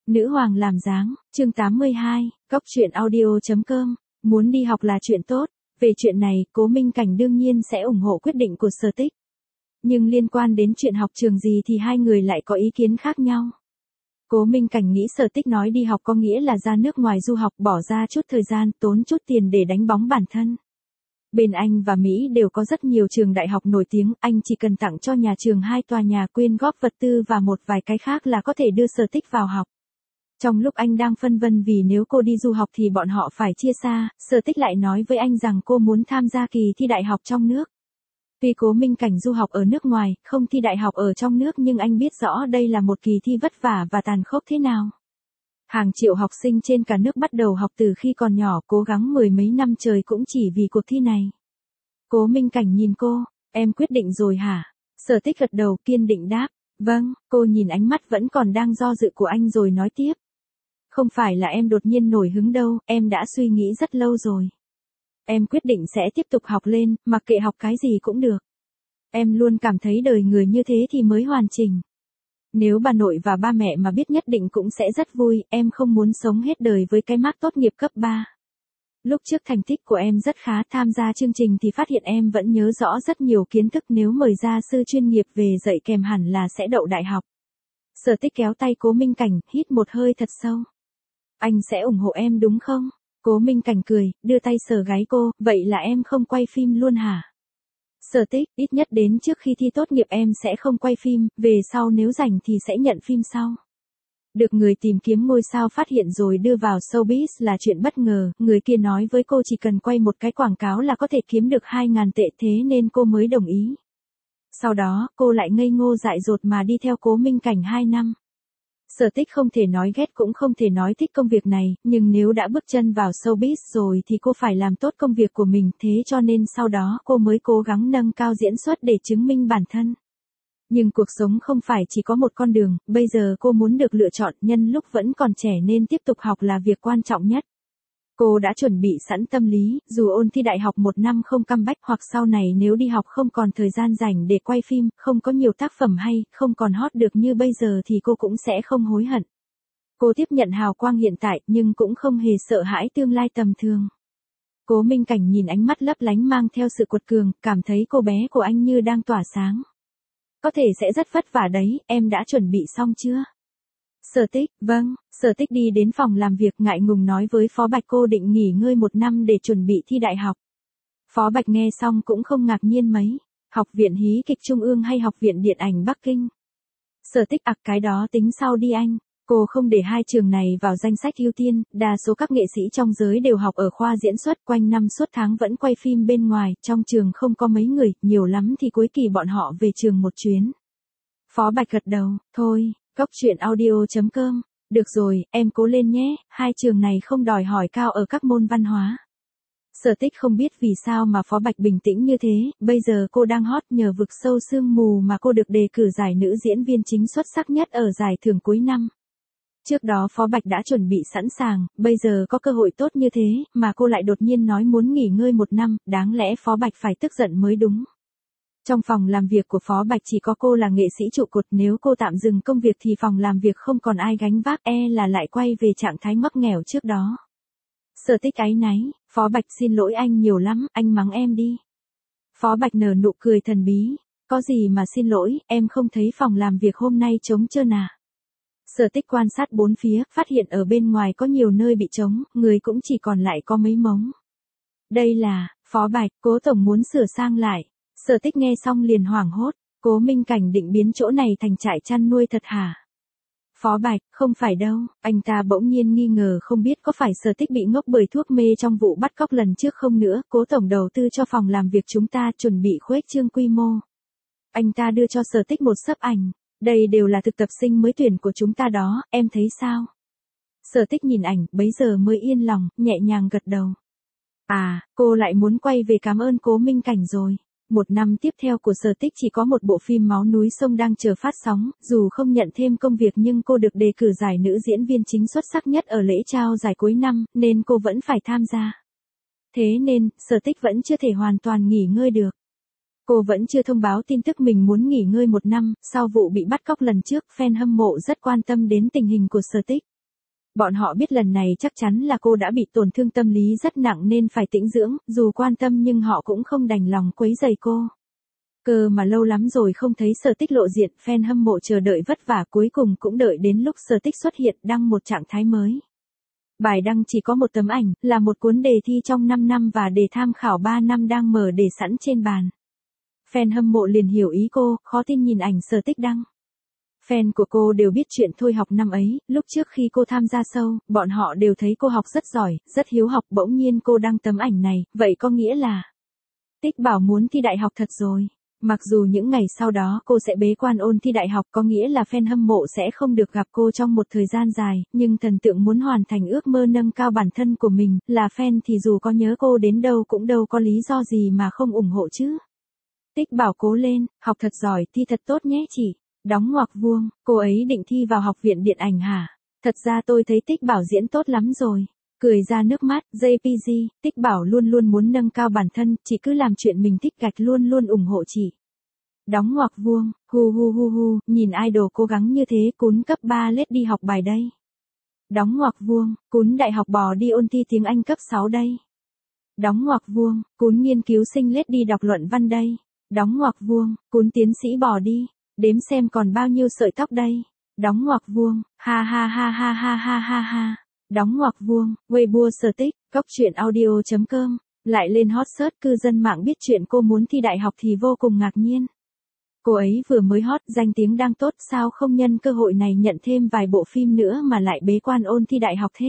Nữ hoàng làm dáng, chương 82, góc truyện audio.com, muốn đi học là chuyện tốt, về chuyện này, Cố Minh Cảnh đương nhiên sẽ ủng hộ quyết định của Sở Tích. Nhưng liên quan đến chuyện học trường gì thì hai người lại có ý kiến khác nhau. Cố Minh Cảnh nghĩ Sở Tích nói đi học có nghĩa là ra nước ngoài du học, bỏ ra chút thời gian, tốn chút tiền để đánh bóng bản thân. Bên Anh và Mỹ đều có rất nhiều trường đại học nổi tiếng, anh chỉ cần tặng cho nhà trường 2 tòa nhà, quyên góp vật tư và một vài cái khác là có thể đưa Sở Tích vào học. Trong lúc anh đang phân vân vì nếu cô đi du học thì bọn họ phải chia xa, Sở Tích lại nói với anh rằng cô muốn tham gia kỳ thi đại học trong nước. Tuy Cố Minh Cảnh du học ở nước ngoài, không thi đại học ở trong nước, nhưng anh biết rõ đây là một kỳ thi vất vả và tàn khốc thế nào. Hàng triệu học sinh trên cả nước bắt đầu học từ khi còn nhỏ, cố gắng mười mấy năm trời cũng chỉ vì cuộc thi này. Cố Minh Cảnh nhìn cô, em quyết định rồi hả? Sở Tích gật đầu kiên định đáp, vâng. Cô nhìn ánh mắt vẫn còn đang do dự của anh rồi nói tiếp. Không phải là em đột nhiên nổi hứng đâu, em đã suy nghĩ rất lâu rồi. Em quyết định sẽ tiếp tục học lên, mặc kệ học cái gì cũng được. Em luôn cảm thấy đời người như thế thì mới hoàn chỉnh. Nếu bà nội và ba mẹ mà biết nhất định cũng sẽ rất vui, em không muốn sống hết đời với cái mác tốt nghiệp cấp 3. Lúc trước thành tích của em rất khá, tham gia chương trình thì phát hiện em vẫn nhớ rõ rất nhiều kiến thức, nếu mời gia sư chuyên nghiệp về dạy kèm hẳn là sẽ đậu đại học. Sở Tích kéo tay Cố Minh Cảnh, hít một hơi thật sâu. Anh sẽ ủng hộ em đúng không? Cố Minh Cảnh cười, đưa tay sờ gáy cô, vậy là em không quay phim luôn hả? Sở Tích, ít nhất đến trước khi thi tốt nghiệp em sẽ không quay phim, về sau nếu rảnh thì sẽ nhận phim sau. Được người tìm kiếm ngôi sao phát hiện rồi đưa vào showbiz là chuyện bất ngờ, người kia nói với cô chỉ cần quay một cái quảng cáo là có thể kiếm được 2.000 tệ, thế nên cô mới đồng ý. Sau đó, cô lại ngây ngô dại dột mà đi theo Cố Minh Cảnh 2 năm. Sở Tích không thể nói ghét cũng không thể nói thích công việc này, nhưng nếu đã bước chân vào showbiz rồi thì cô phải làm tốt công việc của mình, thế cho nên sau đó cô mới cố gắng nâng cao diễn xuất để chứng minh bản thân. Nhưng cuộc sống không phải chỉ có một con đường, bây giờ cô muốn được lựa chọn, nhân lúc vẫn còn trẻ nên tiếp tục học là việc quan trọng nhất. Cô đã chuẩn bị sẵn tâm lý, dù ôn thi đại học 1 năm không comeback, hoặc sau này nếu đi học không còn thời gian rảnh để quay phim, không có nhiều tác phẩm hay, không còn hot được như bây giờ thì cô cũng sẽ không hối hận. Cô tiếp nhận hào quang hiện tại, nhưng cũng không hề sợ hãi tương lai tầm thường. Cố Minh Cảnh nhìn ánh mắt lấp lánh mang theo sự cuột cường, cảm thấy cô bé của anh như đang tỏa sáng. Có thể sẽ rất vất vả đấy, em đã chuẩn bị xong chưa? Sở Tích, vâng. Sở Tích đi đến phòng làm việc ngại ngùng nói với Phó Bạch cô định nghỉ ngơi 1 năm để chuẩn bị thi đại học. Phó Bạch nghe xong cũng không ngạc nhiên mấy. Học viện hí kịch Trung ương hay học viện điện ảnh Bắc Kinh? Sở Tích cái đó tính sau đi anh. Cô không để hai trường này vào danh sách ưu tiên, đa số các nghệ sĩ trong giới đều học ở khoa diễn xuất, quanh năm suốt tháng vẫn quay phim bên ngoài, trong trường không có mấy người, nhiều lắm thì cuối kỳ bọn họ về trường một chuyến. Phó Bạch gật đầu, thôi. Góc truyện audio.com, được rồi, em cố lên nhé, hai trường này không đòi hỏi cao ở các môn văn hóa. Sở Tích không biết vì sao mà Phó Bạch bình tĩnh như thế, bây giờ cô đang hot nhờ Vực Sâu Sương Mù mà cô được đề cử giải nữ diễn viên chính xuất sắc nhất ở giải thưởng cuối năm. Trước đó Phó Bạch đã chuẩn bị sẵn sàng, bây giờ có cơ hội tốt như thế, mà cô lại đột nhiên nói muốn nghỉ ngơi 1 năm, đáng lẽ Phó Bạch phải tức giận mới đúng. Trong phòng làm việc của Phó Bạch chỉ có cô là nghệ sĩ trụ cột, nếu cô tạm dừng công việc thì phòng làm việc không còn ai gánh vác, là lại quay về trạng thái ngóc nghèo trước đó. Sở Tích áy náy, Phó Bạch xin lỗi anh nhiều lắm, anh mắng em đi. Phó Bạch nở nụ cười thần bí, có gì mà xin lỗi, em không thấy phòng làm việc hôm nay trống trơn à? Sở Tích quan sát bốn phía, phát hiện ở bên ngoài có nhiều nơi bị trống, người cũng chỉ còn lại có mấy mống. Đây là, Phó Bạch, Cố tổng muốn sửa sang lại. Sở Tích nghe xong liền hoảng hốt, Cố Minh Cảnh định biến chỗ này thành trại chăn nuôi thật hả? Phó Bạch, không phải đâu, anh ta bỗng nhiên nghi ngờ không biết có phải Sở Tích bị ngốc bởi thuốc mê trong vụ bắt cóc lần trước không nữa, Cố tổng đầu tư cho phòng làm việc chúng ta chuẩn bị khuếch trương quy mô. Anh ta đưa cho Sở Tích một xấp ảnh, đây đều là thực tập sinh mới tuyển của chúng ta đó, em thấy sao? Sở Tích nhìn ảnh, bấy giờ mới yên lòng, nhẹ nhàng gật đầu. À, cô lại muốn quay về cảm ơn Cố Minh Cảnh rồi. 1 năm tiếp theo của Sở Tích chỉ có một bộ phim Máu núi sông đang chờ phát sóng, dù không nhận thêm công việc nhưng cô được đề cử giải nữ diễn viên chính xuất sắc nhất ở lễ trao giải cuối năm, nên cô vẫn phải tham gia. Thế nên, Sở Tích vẫn chưa thể hoàn toàn nghỉ ngơi được. Cô vẫn chưa thông báo tin tức mình muốn nghỉ ngơi 1 năm, sau vụ bị bắt cóc lần trước, fan hâm mộ rất quan tâm đến tình hình của Sở Tích. Bọn họ biết lần này chắc chắn là cô đã bị tổn thương tâm lý rất nặng nên phải tĩnh dưỡng, dù quan tâm nhưng họ cũng không đành lòng quấy rầy cô. Cơ mà lâu lắm rồi không thấy Sở Tích lộ diện, fan hâm mộ chờ đợi vất vả cuối cùng cũng đợi đến lúc Sở Tích xuất hiện đăng một trạng thái mới. Bài đăng chỉ có một tấm ảnh, là một cuốn đề thi trong 5 năm và đề tham khảo 3 năm đang mở để sẵn trên bàn. Fan hâm mộ liền hiểu ý cô, khó tin nhìn ảnh Sở Tích đăng. Fan của cô đều biết chuyện thôi học năm ấy, lúc trước khi cô tham gia show, bọn họ đều thấy cô học rất giỏi, rất hiếu học, bỗng nhiên cô đăng tấm ảnh này, vậy có nghĩa là Tích bảo muốn thi đại học thật rồi. Mặc dù những ngày sau đó cô sẽ bế quan ôn thi đại học có nghĩa là fan hâm mộ sẽ không được gặp cô trong một thời gian dài, nhưng thần tượng muốn hoàn thành ước mơ nâng cao bản thân của mình, là fan thì dù có nhớ cô đến đâu cũng đâu có lý do gì mà không ủng hộ chứ. Tích bảo cố lên, học thật giỏi, thi thật tốt nhé chị. Đóng ngoặc vuông, cô ấy định thi vào học viện điện ảnh hả? Thật ra tôi thấy Tích bảo diễn tốt lắm rồi. Cười ra nước mắt, JPG, Tích bảo luôn luôn muốn nâng cao bản thân, chị cứ làm chuyện mình thích gạch luôn luôn ủng hộ chị. Đóng ngoặc vuông, hu, nhìn idol cố gắng như thế, cún cấp 3 lết đi học bài đây. Đóng ngoặc vuông, cún đại học bò đi ôn thi tiếng Anh cấp 6 đây. Đóng ngoặc vuông, cún nghiên cứu sinh lết đi đọc luận văn đây. Đóng ngoặc vuông, cún tiến sĩ bò đi, đếm xem còn bao nhiêu sợi tóc đây. Đóng ngoặc vuông, ha. Đóng ngoặc vuông, Weibo Sở Tích, goctruyện audio.com, lại lên hot search, cư dân mạng biết chuyện cô muốn thi đại học thì vô cùng ngạc nhiên. Cô ấy vừa mới hot, danh tiếng đang tốt, sao không nhân cơ hội này nhận thêm vài bộ phim nữa mà lại bế quan ôn thi đại học thế?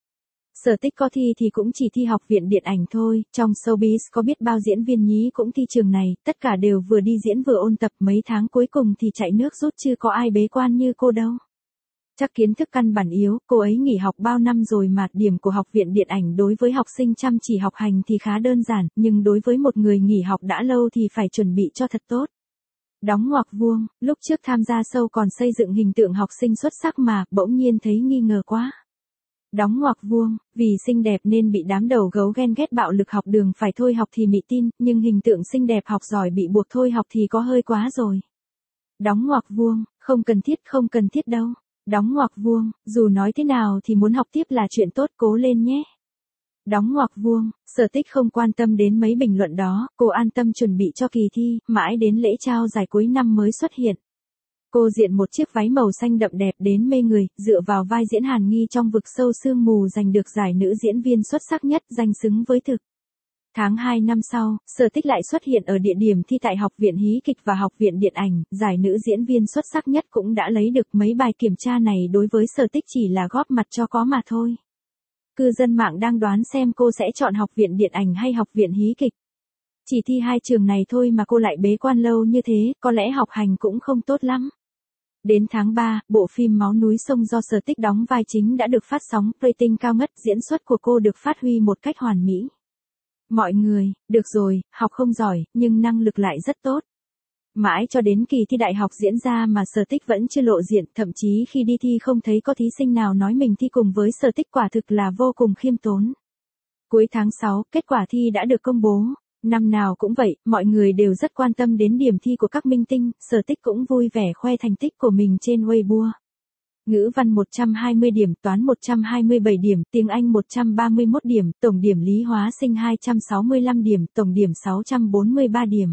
Sở Tích có thi thì cũng chỉ thi học viện điện ảnh thôi, trong showbiz có biết bao diễn viên nhí cũng thi trường này, tất cả đều vừa đi diễn vừa ôn tập, mấy tháng cuối cùng thì chạy nước rút chứ có ai bế quan như cô đâu. Chắc kiến thức căn bản yếu, cô ấy nghỉ học bao năm rồi mà điểm của học viện điện ảnh đối với học sinh chăm chỉ học hành thì khá đơn giản, nhưng đối với một người nghỉ học đã lâu thì phải chuẩn bị cho thật tốt. Đóng ngoặc vuông, lúc trước tham gia show còn xây dựng hình tượng học sinh xuất sắc mà, bỗng nhiên thấy nghi ngờ quá. Đóng ngoặc vuông, vì xinh đẹp nên bị đám đầu gấu ghen ghét bạo lực học đường phải thôi học thì mị tin, nhưng hình tượng xinh đẹp học giỏi bị buộc thôi học thì có hơi quá rồi. Đóng ngoặc vuông, không cần thiết đâu. Đóng ngoặc vuông, dù nói thế nào thì muốn học tiếp là chuyện tốt, cố lên nhé. Đóng ngoặc vuông, Sở Tích không quan tâm đến mấy bình luận đó, cô an tâm chuẩn bị cho kỳ thi, mãi đến lễ trao giải cuối năm mới xuất hiện. Cô diện một chiếc váy màu xanh đậm đẹp đến mê người, dựa vào vai diễn Hàn Nghi trong Vực Sâu Sương Mù giành được giải nữ diễn viên xuất sắc nhất, danh xứng với thực. Tháng 2 năm sau, Sở Tích lại xuất hiện ở địa điểm thi tại Học viện Hí kịch và Học viện Điện ảnh, giải nữ diễn viên xuất sắc nhất cũng đã lấy được. Mấy bài kiểm tra này đối với Sở Tích chỉ là góp mặt cho có mà thôi. Cư dân mạng đang đoán xem cô sẽ chọn Học viện Điện ảnh hay Học viện Hí kịch. Chỉ thi hai trường này thôi mà cô lại bế quan lâu như thế, có lẽ học hành cũng không tốt lắm. Đến tháng 3, bộ phim Máu núi sông do Sở Tích đóng vai chính đã được phát sóng, rating cao ngất, diễn xuất của cô được phát huy một cách hoàn mỹ. Mọi người, được rồi, học không giỏi, nhưng năng lực lại rất tốt. Mãi cho đến kỳ thi đại học diễn ra mà Sở Tích vẫn chưa lộ diện, thậm chí khi đi thi không thấy có thí sinh nào nói mình thi cùng với Sở Tích, quả thực là vô cùng khiêm tốn. Cuối tháng 6, kết quả thi đã được công bố. Năm nào cũng vậy, mọi người đều rất quan tâm đến điểm thi của các minh tinh, Sở Tích cũng vui vẻ khoe thành tích của mình trên Weibo. Ngữ văn 120 điểm, toán 127 điểm, tiếng Anh 131 điểm, tổng điểm lý hóa sinh 265 điểm, tổng điểm 643 điểm.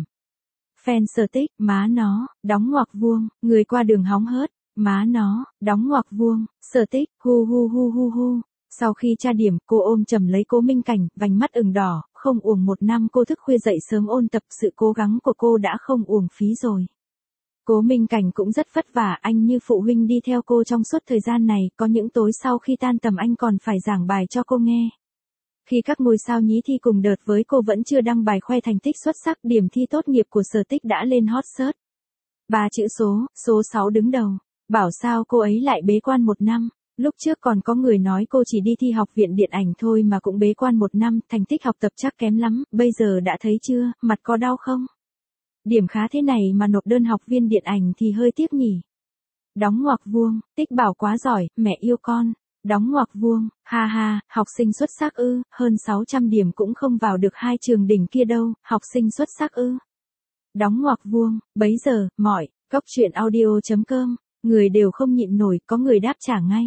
Fan Sở Tích, má nó, đóng ngoặc vuông, người qua đường hóng hớt, má nó, đóng ngoặc vuông, Sở Tích, hu. Sau khi tra điểm, cô ôm chầm lấy Cố Minh Cảnh, vành mắt ửng đỏ, không uổng một năm cô thức khuya dậy sớm ôn tập, sự cố gắng của cô đã không uổng phí rồi. Cố Minh Cảnh cũng rất vất vả, anh như phụ huynh đi theo cô trong suốt thời gian này, có những tối sau khi tan tầm anh còn phải giảng bài cho cô nghe. Khi các ngôi sao nhí thi cùng đợt với cô vẫn chưa đăng bài khoe thành tích xuất sắc, điểm thi tốt nghiệp của Sở Tích đã lên hot search. 3 chữ số 6 đứng đầu. Bảo sao cô ấy lại bế quan một năm. Lúc trước còn có người nói cô chỉ đi thi Học viện Điện ảnh thôi mà cũng bế quan một năm, thành tích học tập chắc kém lắm, bây giờ đã thấy chưa, mặt có đau không? Điểm khá thế này mà nộp đơn học viên điện ảnh thì hơi tiếc nhỉ. Đóng ngoặc vuông, Tích bảo quá giỏi, mẹ yêu con. Đóng ngoặc vuông, ha, học sinh xuất sắc ư, hơn 600 điểm cũng không vào được hai trường đỉnh kia đâu, học sinh xuất sắc ư. Đóng ngoặc vuông, bấy giờ, goctruyện audio.com, người đều không nhịn nổi, có người đáp trả ngay.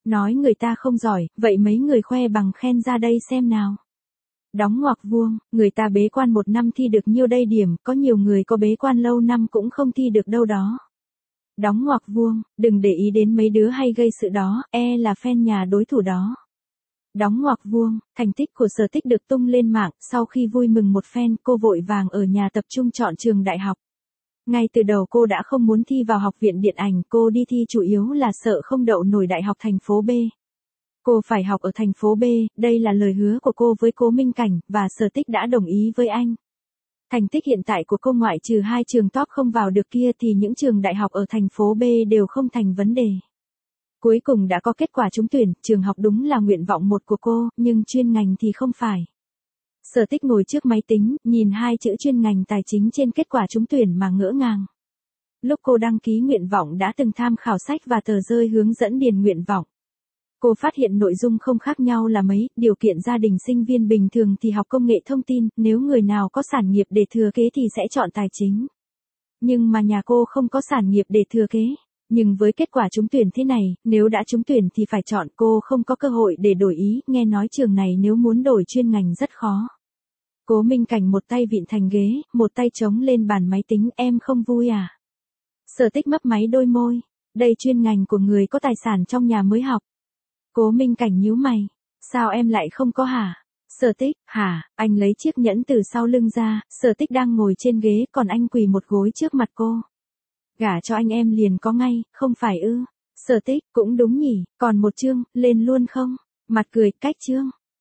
Nói người ta không giỏi, vậy mấy người khoe bằng khen ra đây xem nào. Đóng ngoặc vuông, người ta bế quan 1 năm thi được nhiêu đây điểm, có nhiều người có bế quan lâu năm cũng không thi được đâu đó. Đóng ngoặc vuông, đừng để ý đến mấy đứa hay gây sự đó, là fan nhà đối thủ đó. Đóng ngoặc vuông, thành tích của Sở Tích được tung lên mạng, sau khi vui mừng một phen, cô vội vàng ở nhà tập trung chọn trường đại học. Ngay từ đầu cô đã không muốn thi vào học viện điện ảnh, cô đi thi chủ yếu là sợ không đậu nổi đại học thành phố B. Cô phải học ở thành phố B, đây là lời hứa của cô với Cố Minh Cảnh, và Sở Tích đã đồng ý với anh. Thành tích hiện tại của cô ngoại trừ 2 trường top không vào được kia thì những trường đại học ở thành phố B đều không thành vấn đề. Cuối cùng đã có kết quả trúng tuyển, trường học đúng là nguyện vọng một của cô, nhưng chuyên ngành thì không phải. Sở Tích ngồi trước máy tính, nhìn 2 chữ chuyên ngành tài chính trên kết quả trúng tuyển mà ngỡ ngàng. Lúc cô đăng ký nguyện vọng đã từng tham khảo sách và tờ rơi hướng dẫn điền nguyện vọng. Cô phát hiện nội dung không khác nhau là mấy, điều kiện gia đình sinh viên bình thường thì học công nghệ thông tin, nếu người nào có sản nghiệp để thừa kế thì sẽ chọn tài chính. Nhưng mà nhà cô không có sản nghiệp để thừa kế. Nhưng với kết quả trúng tuyển thế này, nếu đã trúng tuyển thì phải chọn, cô không có cơ hội để đổi ý, nghe nói trường này nếu muốn đổi chuyên ngành rất khó. Cố Minh Cảnh một tay vịn thành ghế, một tay chống lên bàn máy tính, em không vui à? Sở Tích mấp máy đôi môi, đây chuyên ngành của người có tài sản trong nhà mới học. Cố Minh Cảnh nhíu mày, sao em lại không có hả? Sở Tích, hả? Anh lấy chiếc nhẫn từ sau lưng ra, Sở Tích đang ngồi trên ghế còn anh quỳ một gối trước mặt cô. Gả cho anh em liền có ngay, không phải ư? Sở Tích, cũng đúng nhỉ, còn một chương, lên luôn không? Mặt cười, cách chương.